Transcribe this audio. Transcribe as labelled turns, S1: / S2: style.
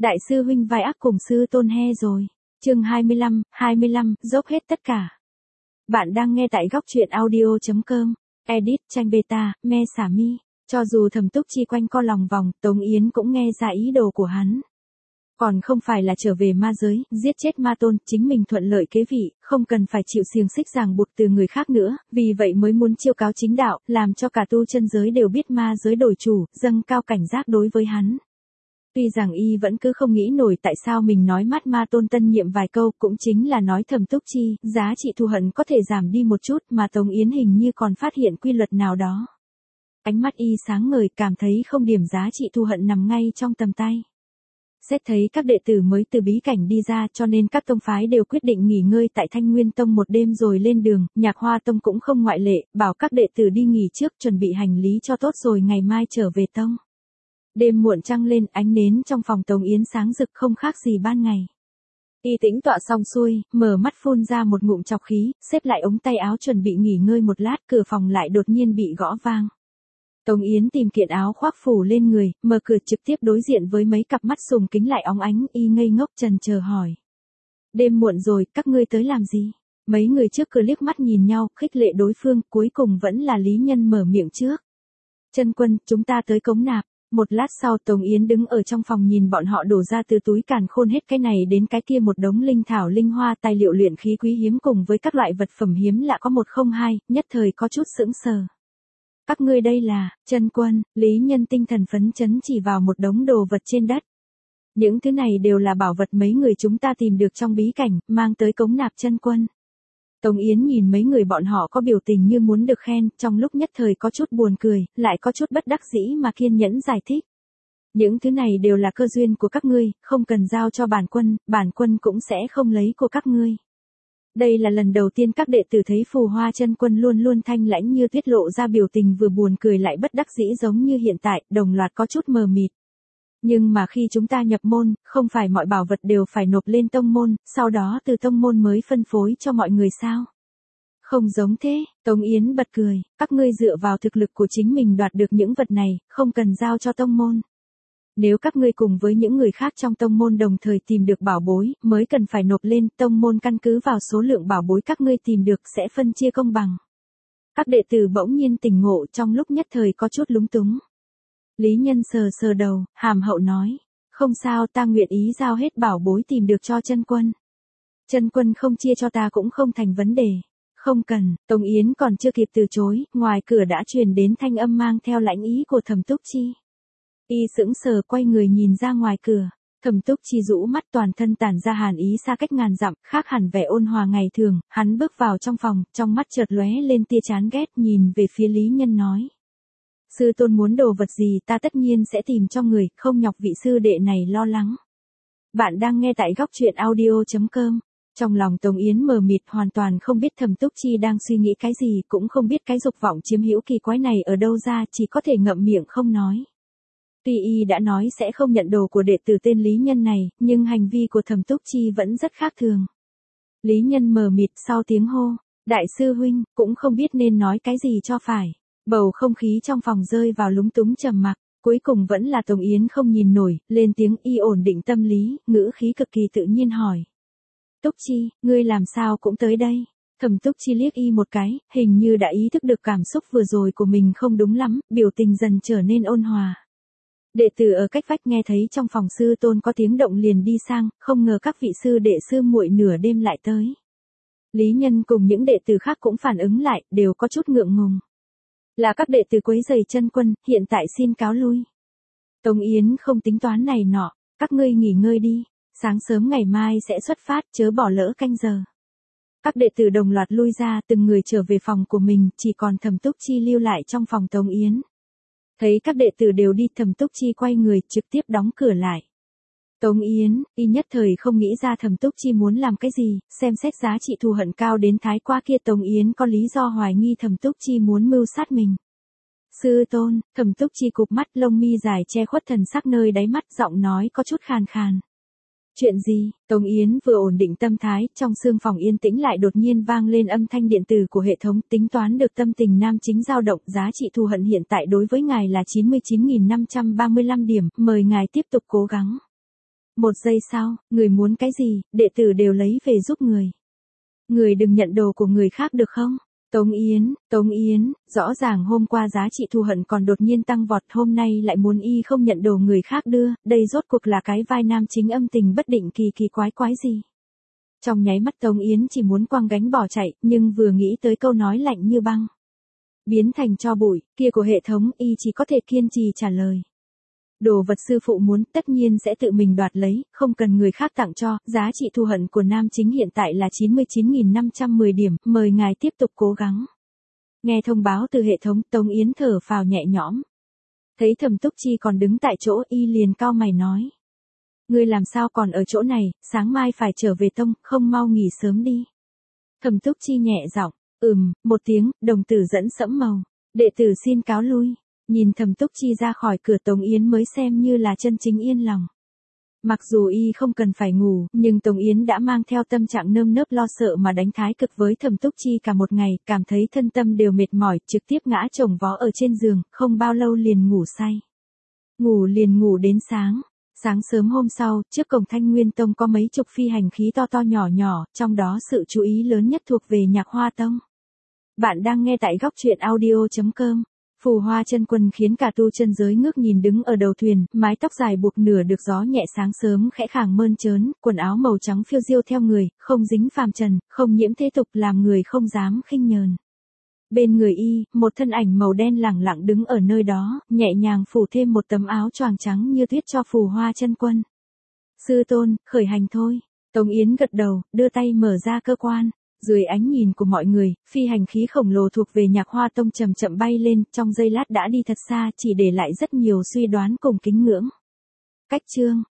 S1: Đại sư huynh vai ác cùng sư tôn he rồi. Chương 25, dốc hết tất cả. Bạn đang nghe tại góc truyện audio.com. Edit tranh beta, me xả mi. Cho dù Thẩm Túc Chi quanh co lòng vòng, Tống Yến cũng nghe ra ý đồ của hắn. Còn không phải là trở về ma giới, giết chết ma tôn, chính mình thuận lợi kế vị, không cần phải chịu xiềng xích ràng buộc từ người khác nữa, vì vậy mới muốn chiêu cáo chính đạo, làm cho cả tu chân giới đều biết ma giới đổi chủ, dâng cao cảnh giác đối với hắn. Tuy rằng y vẫn cứ không nghĩ nổi tại sao mình nói mắt ma tôn tân nhiệm vài câu, cũng chính là nói Thẩm Túc Chi, giá trị thù hận có thể giảm đi một chút, mà Tống Yến hình như còn phát hiện quy luật nào đó. Ánh mắt y sáng ngời, cảm thấy không điểm giá trị thù hận nằm ngay trong tầm tay. Xét thấy các đệ tử mới từ bí cảnh đi ra, cho nên các tông phái đều quyết định nghỉ ngơi tại Thanh Nguyên Tông một đêm rồi lên đường, Nhạc Hoa Tông cũng không ngoại lệ, bảo các đệ tử đi nghỉ trước, chuẩn bị hành lý cho tốt rồi ngày mai trở về tông. Đêm muộn trăng lên, ánh nến trong phòng Tống Yến sáng rực không khác gì ban ngày. Y tĩnh tọa xong xuôi, mở mắt phun ra một ngụm trọc khí, xếp lại ống tay áo chuẩn bị nghỉ ngơi một lát, cửa phòng lại đột nhiên bị gõ vang. Tống Yến tìm kiện áo khoác phủ lên người, mở cửa trực tiếp đối diện với mấy cặp mắt sùng kính lại óng ánh, y ngây ngốc trần chờ hỏi. Đêm muộn rồi, các ngươi tới làm gì? Mấy người trước cửa liếc mắt nhìn nhau, khích lệ đối phương, cuối cùng vẫn là Lý Nhân mở miệng trước. Chân Quân, chúng ta tới cống nạp. Một lát sau Tống Yến đứng ở trong phòng nhìn bọn họ đổ ra từ túi càn khôn hết cái này đến cái kia một đống linh thảo linh hoa tài liệu luyện khí quý hiếm cùng với các loại vật phẩm hiếm lạ có một không hai, nhất thời có chút sững sờ. Các ngươi đây là, Chân Quân, Lý Nhân tinh thần phấn chấn chỉ vào một đống đồ vật trên đất. Những thứ này đều là bảo vật mấy người chúng ta tìm được trong bí cảnh, mang tới cống nạp Chân Quân. Tống Yến nhìn mấy người bọn họ có biểu tình như muốn được khen, trong lúc nhất thời có chút buồn cười, lại có chút bất đắc dĩ mà kiên nhẫn giải thích. Những thứ này đều là cơ duyên của các ngươi, không cần giao cho bản quân cũng sẽ không lấy của các ngươi. Đây là lần đầu tiên các đệ tử thấy Phù Hoa Chân Quân luôn luôn thanh lãnh như tuyết lộ ra biểu tình vừa buồn cười lại bất đắc dĩ giống như hiện tại, đồng loạt có chút mờ mịt. Nhưng mà khi chúng ta nhập môn, không phải mọi bảo vật đều phải nộp lên tông môn, sau đó từ tông môn mới phân phối cho mọi người sao? Không giống thế, Tống Yến bật cười, các ngươi dựa vào thực lực của chính mình đoạt được những vật này, không cần giao cho tông môn. Nếu các ngươi cùng với những người khác trong tông môn đồng thời tìm được bảo bối, mới cần phải nộp lên, tông môn căn cứ vào số lượng bảo bối các ngươi tìm được sẽ phân chia công bằng. Các đệ tử bỗng nhiên tỉnh ngộ trong lúc nhất thời có chút lúng túng. Lý Nhân sờ sờ đầu, hàm hậu nói, không sao, ta nguyện ý giao hết bảo bối tìm được cho Chân Quân. Chân Quân không chia cho ta cũng không thành vấn đề. Không cần, Tống Yến còn chưa kịp từ chối, ngoài cửa đã truyền đến thanh âm mang theo lãnh ý của Thẩm Túc Chi. Y sững sờ quay người nhìn ra ngoài cửa, Thẩm Túc Chi rũ mắt toàn thân tản ra hàn ý xa cách ngàn dặm, khác hẳn vẻ ôn hòa ngày thường, hắn bước vào trong phòng, trong mắt chợt lóe lên tia chán ghét nhìn về phía Lý Nhân nói. Sư tôn muốn đồ vật gì ta tất nhiên sẽ tìm cho người, không nhọc vị sư đệ này lo lắng. Bạn đang nghe tại góc truyện audio.com. Trong lòng Tống Yến mờ mịt hoàn toàn không biết Thẩm Túc Chi đang suy nghĩ cái gì, cũng không biết cái dục vọng chiếm hữu kỳ quái này ở đâu ra, chỉ có thể ngậm miệng không nói. Tuy y đã nói sẽ không nhận đồ của đệ tử tên Lý Nhân này, nhưng hành vi của Thẩm Túc Chi vẫn rất khác thường. Lý Nhân mờ mịt sau tiếng hô, đại sư huynh, cũng không biết nên nói cái gì cho phải. Bầu không khí trong phòng rơi vào lúng túng trầm mặc, cuối cùng vẫn là Tống Yến không nhìn nổi, lên tiếng y ổn định tâm lý, ngữ khí cực kỳ tự nhiên hỏi. Túc Chi, ngươi làm sao cũng tới đây? Thẩm Túc Chi liếc y một cái, hình như đã ý thức được cảm xúc vừa rồi của mình không đúng lắm, biểu tình dần trở nên ôn hòa. Đệ tử ở cách vách nghe thấy trong phòng sư tôn có tiếng động liền đi sang, không ngờ các vị sư đệ sư muội nửa đêm lại tới. Lý Nhân cùng những đệ tử khác cũng phản ứng lại, đều có chút ngượng ngùng. Là các đệ tử quấy rầy Chân Quân, hiện tại xin cáo lui. Tống Yến không tính toán này nọ, các ngươi nghỉ ngơi đi, sáng sớm ngày mai sẽ xuất phát, chớ bỏ lỡ canh giờ. Các đệ tử đồng loạt lui ra, từng người trở về phòng của mình, chỉ còn Thẩm Túc Chi lưu lại trong phòng Tống Yến. Thấy các đệ tử đều đi, Thẩm Túc Chi quay người, trực tiếp đóng cửa lại. Tống Yến, y nhất thời không nghĩ ra Thẩm Túc Chi muốn làm cái gì, xem xét giá trị thù hận cao đến thái quá kia, Tống Yến có lý do hoài nghi Thẩm Túc Chi muốn mưu sát mình. Sư tôn, Thẩm Túc Chi cụp mắt, lông mi dài che khuất thần sắc nơi đáy mắt, giọng nói có chút khàn khàn. Chuyện gì? Tống Yến vừa ổn định tâm thái, trong sương phòng yên tĩnh lại đột nhiên vang lên âm thanh điện tử của hệ thống, tính toán được tâm tình nam chính dao động, giá trị thù hận hiện tại đối với ngài là 99.535 điểm, mời ngài tiếp tục cố gắng. Một giây sau, người muốn cái gì, đệ tử đều lấy về giúp người. Người đừng nhận đồ của người khác được không? Tống Yến, rõ ràng hôm qua giá trị thù hận còn đột nhiên tăng vọt, hôm nay lại muốn y không nhận đồ người khác đưa, đây rốt cuộc là cái vai nam chính âm tình bất định kỳ quái gì. Trong nháy mắt Tống Yến chỉ muốn quăng gánh bỏ chạy, nhưng vừa nghĩ tới câu nói lạnh như băng, biến thành tro bụi, kia của hệ thống, y chỉ có thể kiên trì trả lời. Đồ vật sư phụ muốn, tất nhiên sẽ tự mình đoạt lấy, không cần người khác tặng cho, giá trị thù hận của nam chính hiện tại là 99.510 điểm, mời ngài tiếp tục cố gắng. Nghe thông báo từ hệ thống, Tống Yến thở phào nhẹ nhõm. Thấy Thẩm Túc Chi còn đứng tại chỗ, y liền cau mày nói. Ngươi làm sao còn ở chỗ này, sáng mai phải trở về tông, không mau nghỉ sớm đi. Thẩm Túc Chi nhẹ giọng, một tiếng, đồng tử dẫn sẫm màu. Đệ tử xin cáo lui. Nhìn Thẩm Túc Chi ra khỏi cửa, Tống Yến mới xem như là chân chính yên lòng. Mặc dù y không cần phải ngủ, nhưng Tống Yến đã mang theo tâm trạng nơm nớp lo sợ mà đánh thái cực với Thẩm Túc Chi cả một ngày, cảm thấy thân tâm đều mệt mỏi, trực tiếp ngã chồng vó ở trên giường, không bao lâu liền ngủ say. Ngủ đến sáng. Sáng sớm hôm sau, trước cổng Thanh Nguyên Tông có mấy chục phi hành khí to nhỏ, trong đó sự chú ý lớn nhất thuộc về Nhạc Hoa Tông. Bạn đang nghe tại góc truyện audio.com. Phù Hoa Chân Quân khiến cả tu chân giới ngước nhìn đứng ở đầu thuyền, mái tóc dài buộc nửa được gió nhẹ sáng sớm khẽ khàng mơn trớn, quần áo màu trắng phiêu diêu theo người, không dính phàm trần, không nhiễm thế tục, làm người không dám khinh nhờn. Bên người y, một thân ảnh màu đen lẳng lặng đứng ở nơi đó, nhẹ nhàng phủ thêm một tấm áo choàng trắng như tuyết cho Phù Hoa Chân Quân. Sư tôn, khởi hành thôi. Tống Yến gật đầu, đưa tay mở ra cơ quan. Dưới ánh nhìn của mọi người, phi hành khí khổng lồ thuộc về Nhạc Hoa Tông chậm chậm bay lên, trong giây lát đã đi thật xa, chỉ để lại rất nhiều suy đoán cùng kính ngưỡng. Cách chương